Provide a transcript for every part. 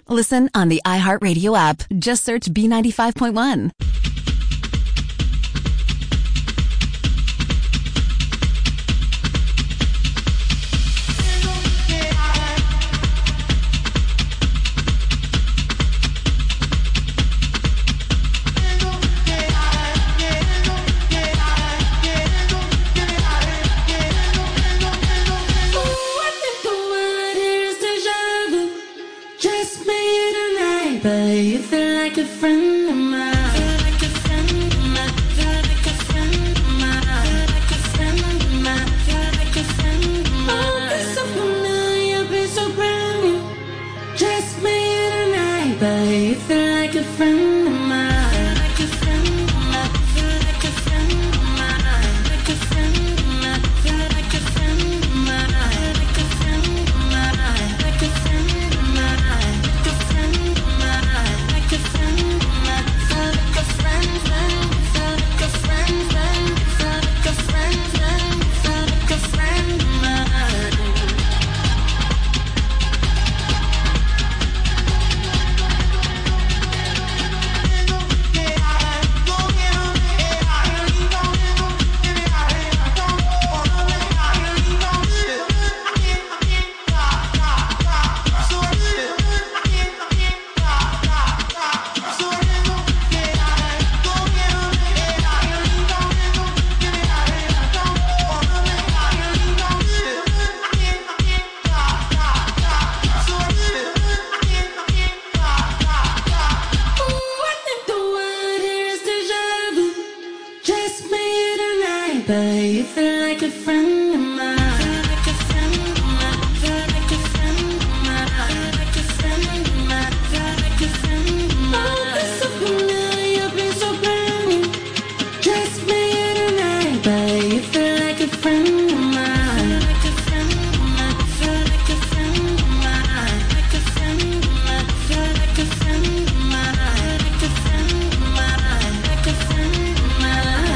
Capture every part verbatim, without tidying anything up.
Listen on the iHeartRadio app. Just search B ninety-five point one. But you feel like a friend of mine. Feel like a friend of mine. Feel like a friend of mine. Feel like a friend of mine. Feel like a friend of mine. Oh, been so familiar, been so brand new. Just me tonight, but you feel like a friend of mine. Feel like a friend of mine. Feel like a friend of mine. Like a friend of mine. Feel like a friend of mine. Like a friend of mine. Like a friend of mine. Like a friend of mine. Like a friend, feel like a friend, feel like a friend, feel like a friend, feel like a friend of mine. But you feel like a friend of mine. Feel like a friend of mine. Feel like a friend of mine. Feel like a friend of mine. Feel like a friend of mine. Oh, been so familiar, been so brand new. Just me tonight, but you feel like a friend of mine. Feel like a friend of mine. Feel like a friend of mine. Like a friend of mine. Feel like a friend of mine. Like a friend of mine. Like a friend of mine.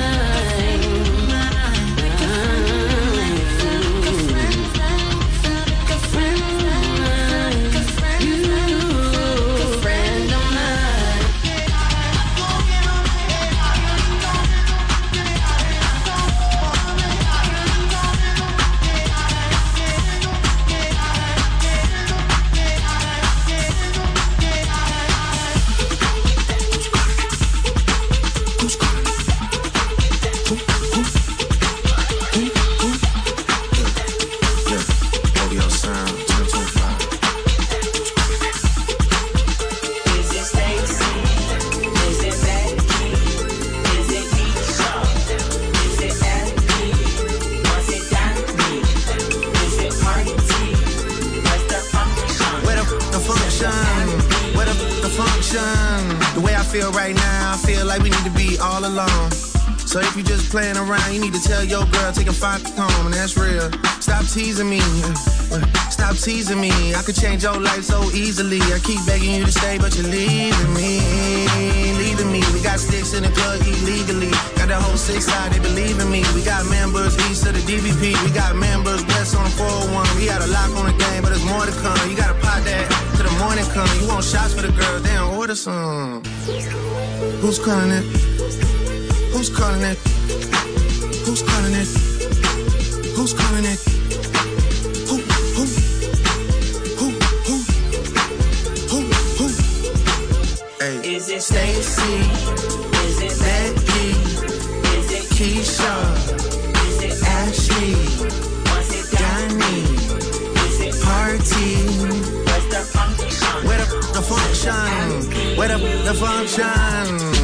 So if you just playing around, you need to tell your girl, take a five home, and that's real. Stop teasing me, stop teasing me. I could change your life so easily. I keep begging you to stay, but you're leaving me, leaving me. We got sticks in the club illegally. Got the whole six side, they believe in me. We got members east of the D V P. We got members west on the four oh one. We got a lock on the game, but there's more to come. You gotta pot that till the morning come. You want shots for the girls, they don't order some. Who's calling it? Who's calling it? Who's calling it? Who's calling it? Who, who, who, who, who, who? Hey. Is it Stacy? Is it Becky? Is it Keisha? Is it Ashley? Was it Donnie? Is it Party? Where's the function? Where the, the function? Where the, the function?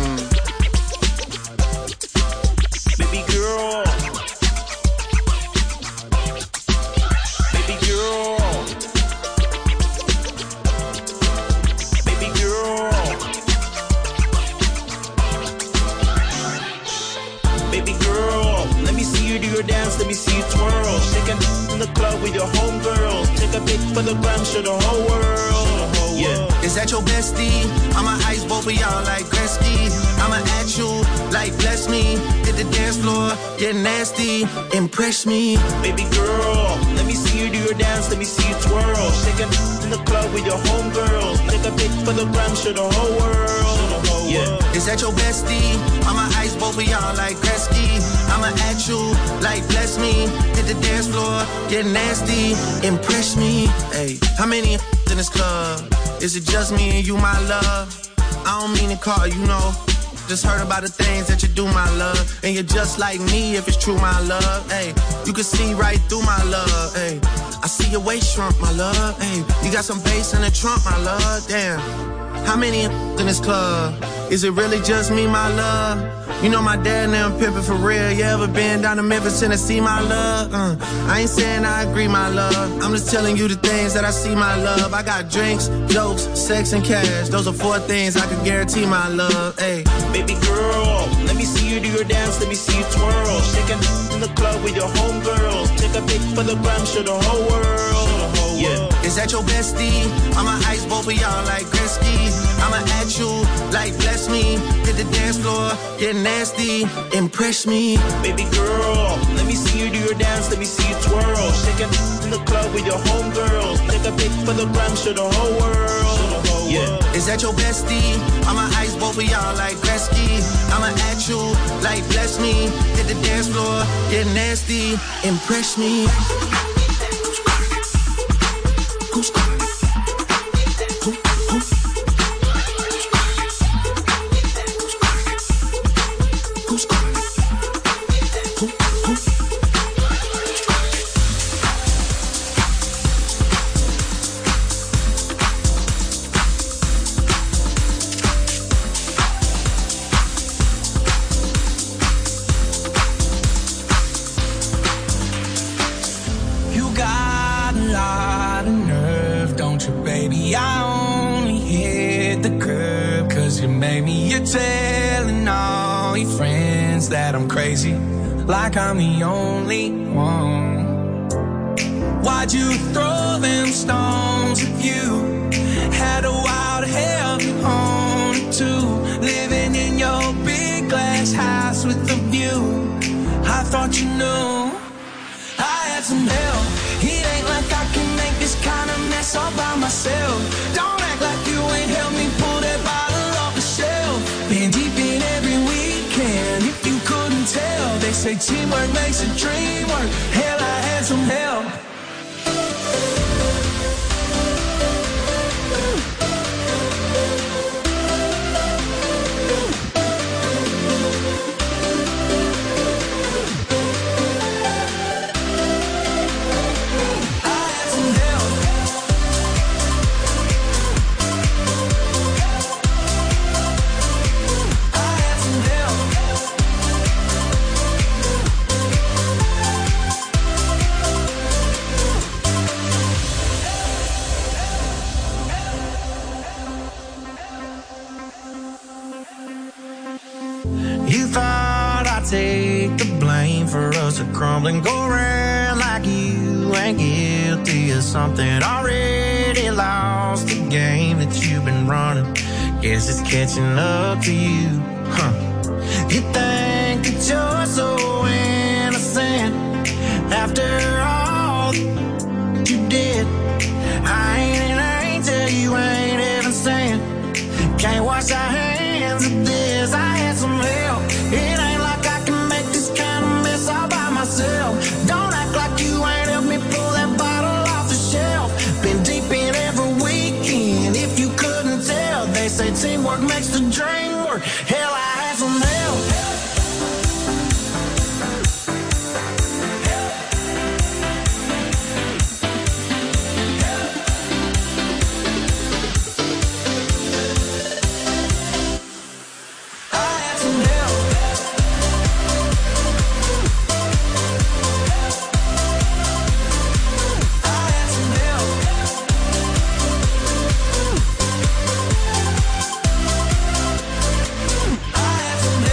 Baby girl, baby girl, baby girl, baby girl. Let me see you do your dance, let me see you twirl. Shake it in the club with your homegirls. Take a pic for the gram, show the whole world. Yeah. Is that your bestie? I'ma ice both of y'all like Gretzky. I'ma at you like bless me. Hit the dance floor, get nasty, impress me. Baby girl, let me see you do your dance, let me see you twirl. Shake it in the club with your homegirls. Take a pic for the gram, show the whole world. Yeah. Is that your bestie? I'ma ice both of y'all like Gretzky. I'ma at you like bless me. Hit the dance floor, get nasty, impress me. Hey, how many in this club? Is it just me and you, my love? I don't mean to call you, know. Just heard about the things that you do, my love. And you're just like me if it's true, my love. Hey, you can see right through my love. Hey, I see your waist shrunk, my love. Hey, you got some bass in the trunk, my love. Damn. How many in this club? Is it really just me, my love? You know my dad now pimpin' for real. You ever been down to Memphis, Tennessee, my love? Uh, I ain't saying I agree, my love. I'm just telling you the things that I see, my love. I got drinks, jokes, sex, and cash. Those are four things I can guarantee, my love. Hey, baby girl, let me see you do your dance, let me see you twirl. Shaking in the club with your homegirls. Take a pic for the gram, show the whole world. Yeah. Is that your bestie? I'ma ice both of y'all like Gretzky. I'ma at you like bless me. Hit the dance floor, get nasty, impress me. Baby girl, let me see you do your dance, let me see you twirl. Shaking in the club with your homegirls. Take a pic for the gram, show the whole world. Yeah. Is that your bestie? I'ma ice both of y'all like Gretzky. I'ma at you like bless me. Hit the dance floor, get nasty, impress me. Who's calling? Who, who? Who's calling? Who, who? You got a lot of nerve, don't you, baby? I only hit the curb 'cause you made me. You're telling all your friends that I'm crazy, like I'm the only one. Why'd you throw them stones if you had a wild hell to own it too? Living in your big glass house with a view. I thought you knew I had some help. It ain't like I can make this kind of mess all by myself. Don't act like you ain't helped me pull that bottle off the shelf. Been deep in every weekend, if you couldn't tell. They say teamwork makes a dream work. Hell, I had some help. You thought I'd take the blame for us to crumble and go around like you ain't guilty of something. Already lost the game that you've been running. Guess it's catching up to you, huh? You think that you're so innocent after all you did. I ain't an angel, you ain't even saying. Can't wash our hands of this. I had some help. It ain't like I can make this kind of mess all by myself. Don't act like you ain't helped me pull that bottle off the shelf. Been deep in every weekend, if you couldn't tell. They say teamwork makes the dream work. Hell, I had some help. I had some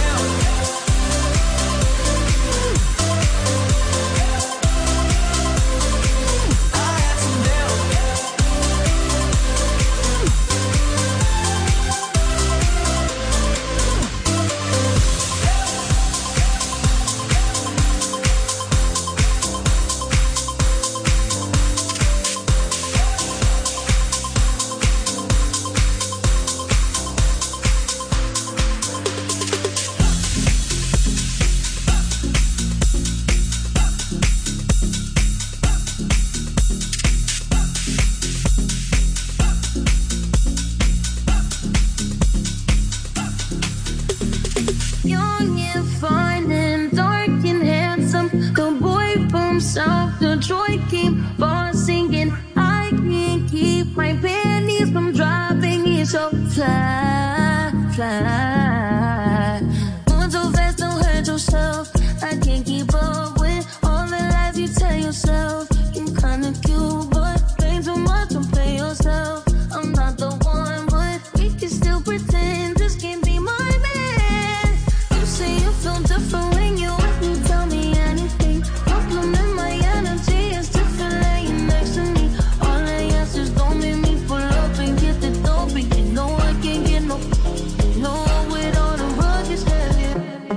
from South Detroit keep on singing. I can't keep my panties from dropping. It's so fly, fly. Moving so fast, don't hurt yourself. I can't keep up with all the lies you tell yourself. You're kinda cute, but ain't too much to play yourself. I'm not the one, but we can still pretend this can't be my man. You say you feel different when you with me, tell me anything. Compliment my energy, it's different laying next to me. All I ask is don't make me pull up and get the dope. But you know I can't get no, no with all the rugged heavy.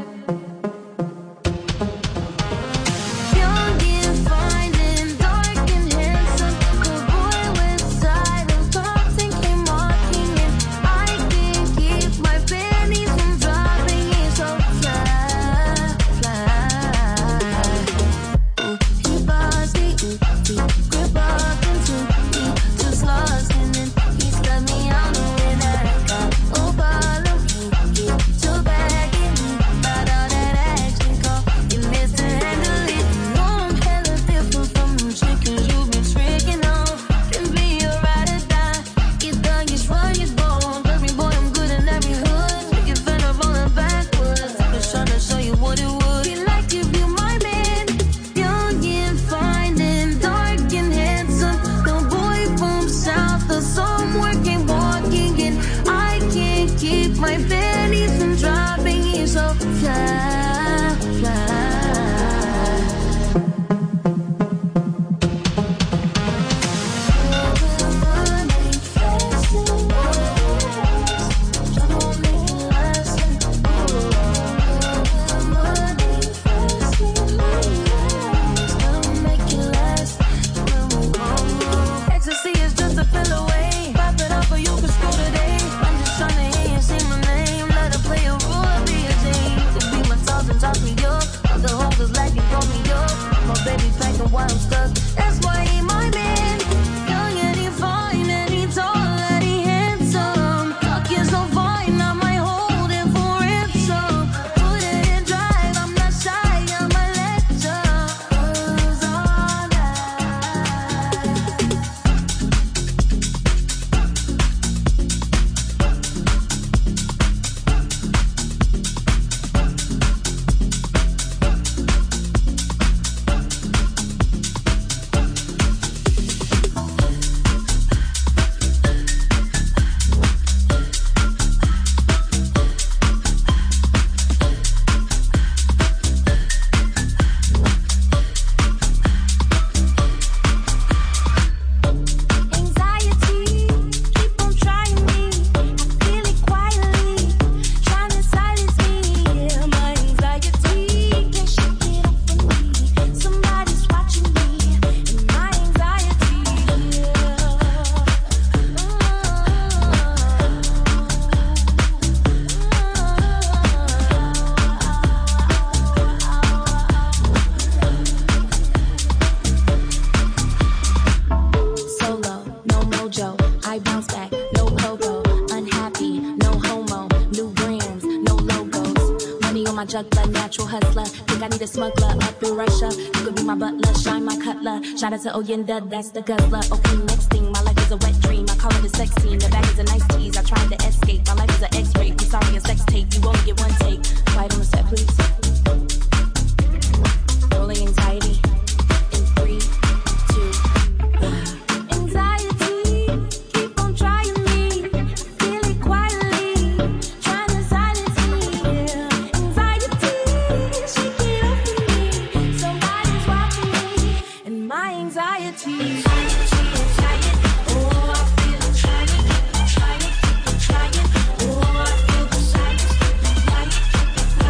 Young and fine and dark and handsome, the boy with side of Compton came walking in. I can't keep my panties from dropping. It's so fly, fly. Ooh, he bossy, ooh, he grip up into me, just lost in it. He cut me out the way that I got. Oh, follow me, get your bag in me, but all that action call, you miss to handle it. You know I'm hella different from them chickens you've been tricking on. Can be a ride or die, get dug, get strong, get born. Trust me, boy, I'm good in every hood. Make it fend up rolling backwards. Just trying to show you what it would be like if you my man. Young and fine and dark and handsome, the boy from South of somewhere came walking in. I can't keep my panties from dropping. He's so fly, fly. Ecstasy is just a fill away. Pop it up or you can screw today. I'm just trying to hear you say my name. Let her play a role, be a Jane. Could be my toss and toss me up. Other hoes is like you throw me up. My baby packing while I'm stuck. That's why he my man. Young and he fine and he tall and he handsome. Talking so fine, I might hold it for ransom. Put it in drive, I'm not shy, I'm a lecture. Cause all night. Anxiety, keep on trying me. I feel it quietly, trying to silence me. Yeah, my anxiety can't shake it off from me. Somebody's watching me, and my anxiety. Solo, no mojo. I bounce back, no pogo. Unhappy, no homo. New brands, no logos. Money on my juggler, natural hustler. Think I need a smuggler up in Russia. You could be my butler, shine my cutler. Shout out to Oyenda, that's the guzzler. Okay, next thing, my life is a wet dream. I call it a sex scene. The bag is a nice tease. I tried to escape. My life is an X-ray. I'm sorry, a sex tape. You only get one take. Quiet on the set, please. Rolling anxiety. In three, two, one. Anxiety, keep on trying me. Feel it quietly, trying to silence me. Yeah. Anxiety, shake it off from me. Somebody's watching me, and my anxiety. Anxiety, anxiety. Oh, I feel it trying, trying, trying. Oh, I feel the silence, light, light.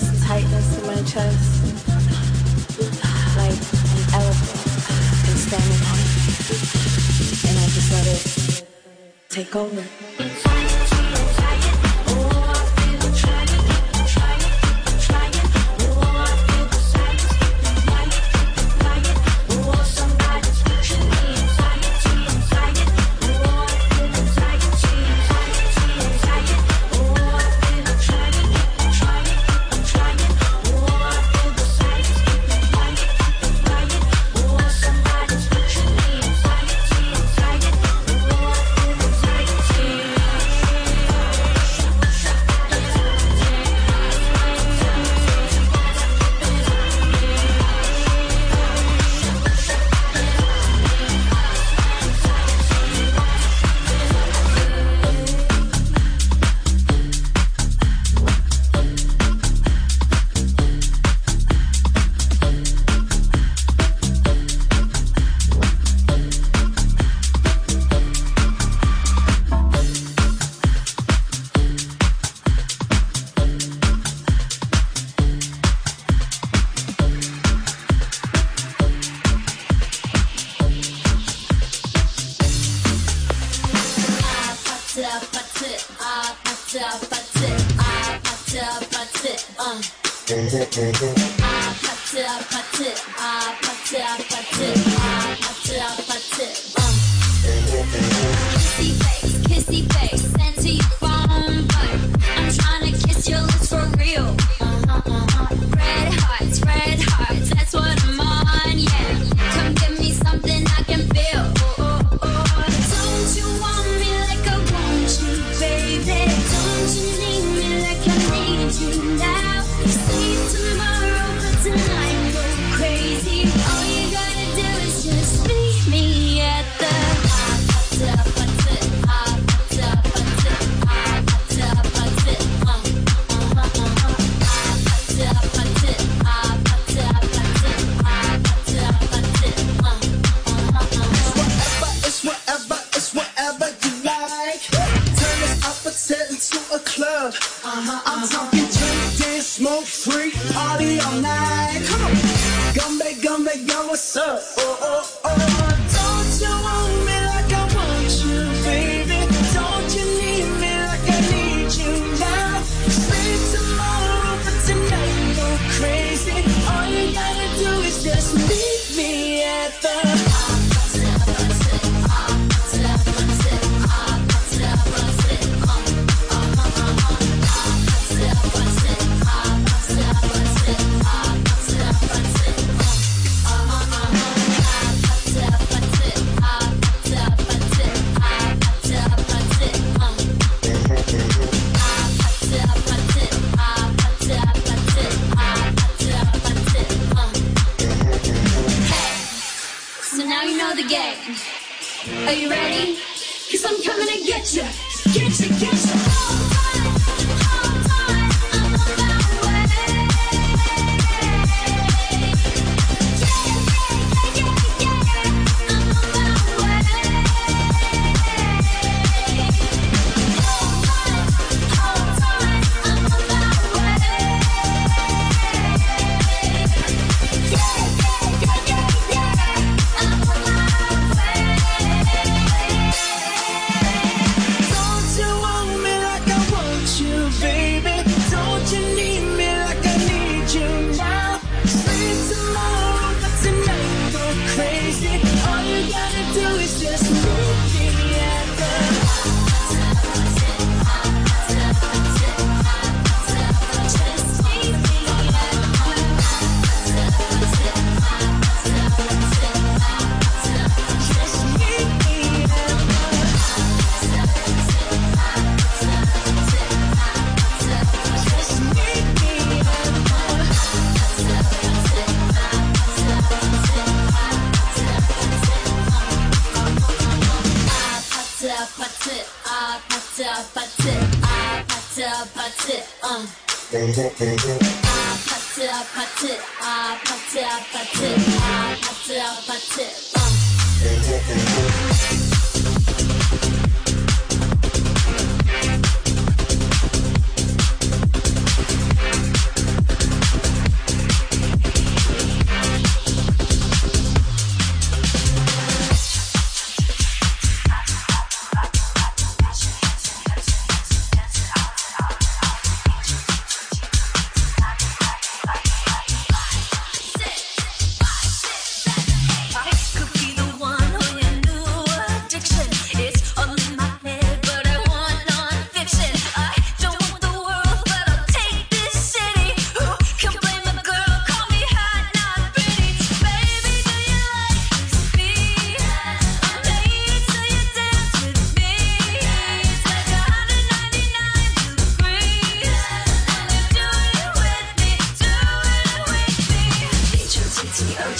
this tightness in my chest, like an elephant and standing on it, and I just let it take over.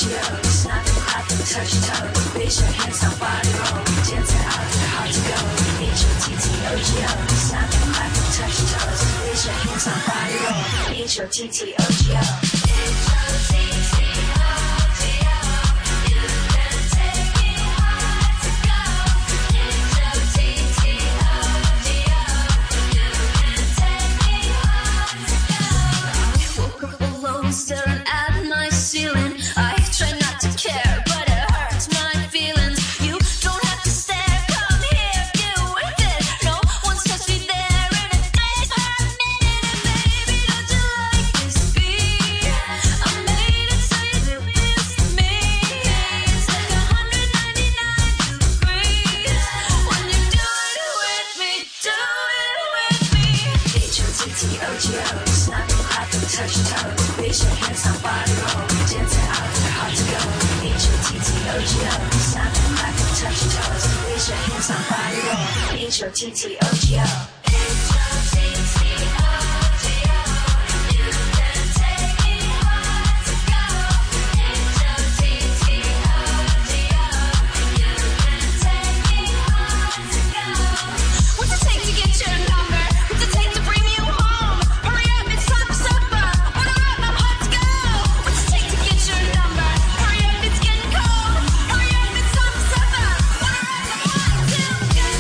O G O. Snap and clap and touch your toes. Raise your hands on body roll. Dance it out, hard to go. H O T T O G O. Snap and clap and touch your toes. Raise your hands on body roll. H O T T O G O. H O T T O G O. You can take me hard to go. H O T T O G O. You can take me hard to go. I woke up alone, staring at my ceiling. I try not to care, but it hurts my feelings. You don't have to stare, come here, get with it. No one's touched me there in a day for a minute. And baby, don't you like this beat? I made it so you miss me. It's like one hundred ninety-nine degrees when you do it with me, do it with me. H O T T O G O, snap and clap and touch your toes. Raise your hands on body roll, dance it out, they're hard to go. H O T T O G O, snap and clap and touch your toes. Raise your hands on body roll, H O T T O G O. H O T T O G O, you can take me hard to go. H O T T O G O, you can take me hard to go. What's it take to get your number? What's it take to bring you home? Hurry up, it's time for supper. Order up, I'm hot to go. What's it take to get your number? Hurry up, it's getting cold. Hurry up, it's time for supper. Order up, I'm hot to go. H O T T O G O,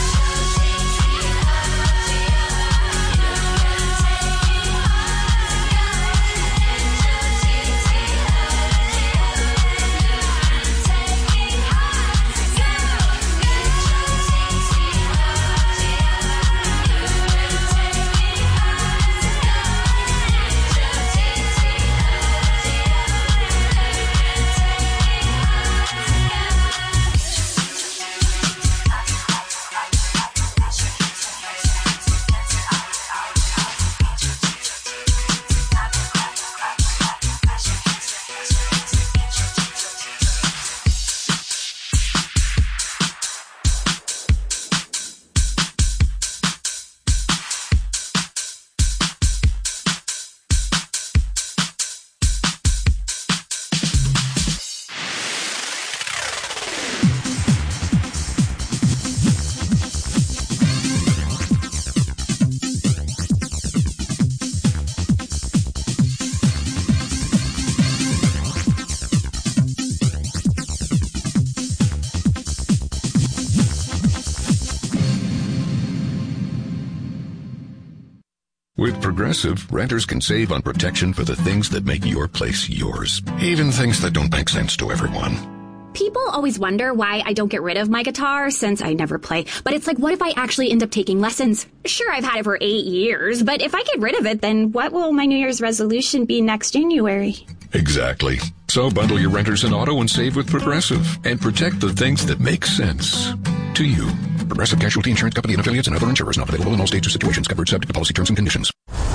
With Progressive, renters can save on protection for the things that make your place yours, even things that don't make sense to everyone. People always wonder why I don't get rid of my guitar since I never play. But it's like, what if I actually end up taking lessons? Sure, I've had it for eight years, but if I get rid of it, then what will my New Year's resolution be next January? Exactly. So bundle your renters and auto and save with Progressive and protect the things that make sense to you. Progressive Casualty Insurance Company and affiliates and other insurers not available in all states or situations. Covered subject to policy terms and conditions.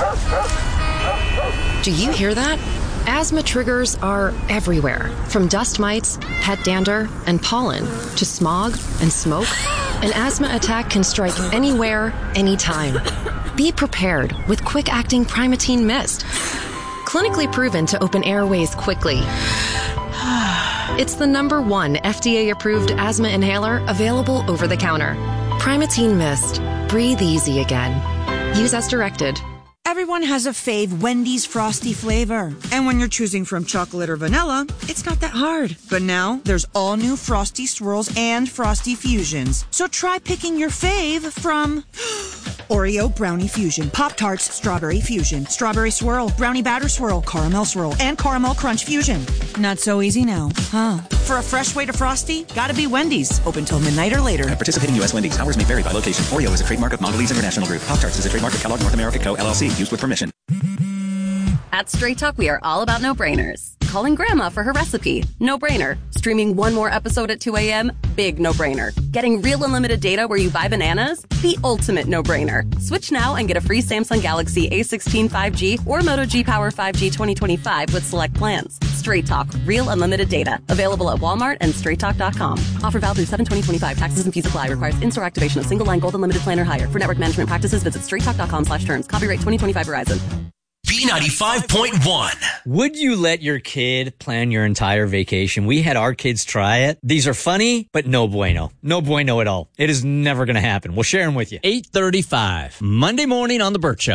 Do you hear that? Asthma triggers are everywhere, from dust mites, pet dander, and pollen, to smog and smoke. An asthma attack can strike anywhere, anytime. Be prepared with quick-acting Primatene Mist. Clinically proven to open airways quickly. It's the number one F D A-approved asthma inhaler available over the counter. Primatene Mist. Breathe easy again. Use as directed. Everyone has a fave Wendy's Frosty flavor. And when you're choosing from chocolate or vanilla, it's not that hard. But now, there's all new Frosty Swirls and Frosty Fusions. So try picking your fave from Oreo Brownie Fusion, Pop-Tarts Strawberry Fusion, Strawberry Swirl, Brownie Batter Swirl, Caramel Swirl, and Caramel Crunch Fusion. Not so easy now, huh? For a fresh way to Frosty, gotta be Wendy's. Open till midnight or later. At participating U S Wendy's. Hours may vary by location. Oreo is a trademark of Mondelez International Group. Pop-Tarts is a trademark of Kellogg North America Co. L L C. Used with permission. At Straight Talk, we are all about no-brainers. Calling Grandma for her recipe? No-brainer. Streaming one more episode at two a.m.? Big no-brainer. Getting real unlimited data where you buy bananas? The ultimate no-brainer. Switch now and get a free Samsung Galaxy A sixteen five G or Moto G Power five G twenty twenty-five with select plans. Straight Talk. Real unlimited data. Available at Walmart and straight talk dot com. Offer valid through seven twenty twenty-five. Taxes and fees apply. Requires in-store activation of single line gold unlimited plan or higher. For network management practices, visit straight talk dot com slash terms. Copyright twenty twenty-five Verizon. B ninety-five point one. Would you let your kid plan your entire vacation? We had our kids try it. These are funny, but no bueno. No bueno at all. It is never going to happen. We'll share them with you. eight thirty-five, Monday morning on The Burt Show.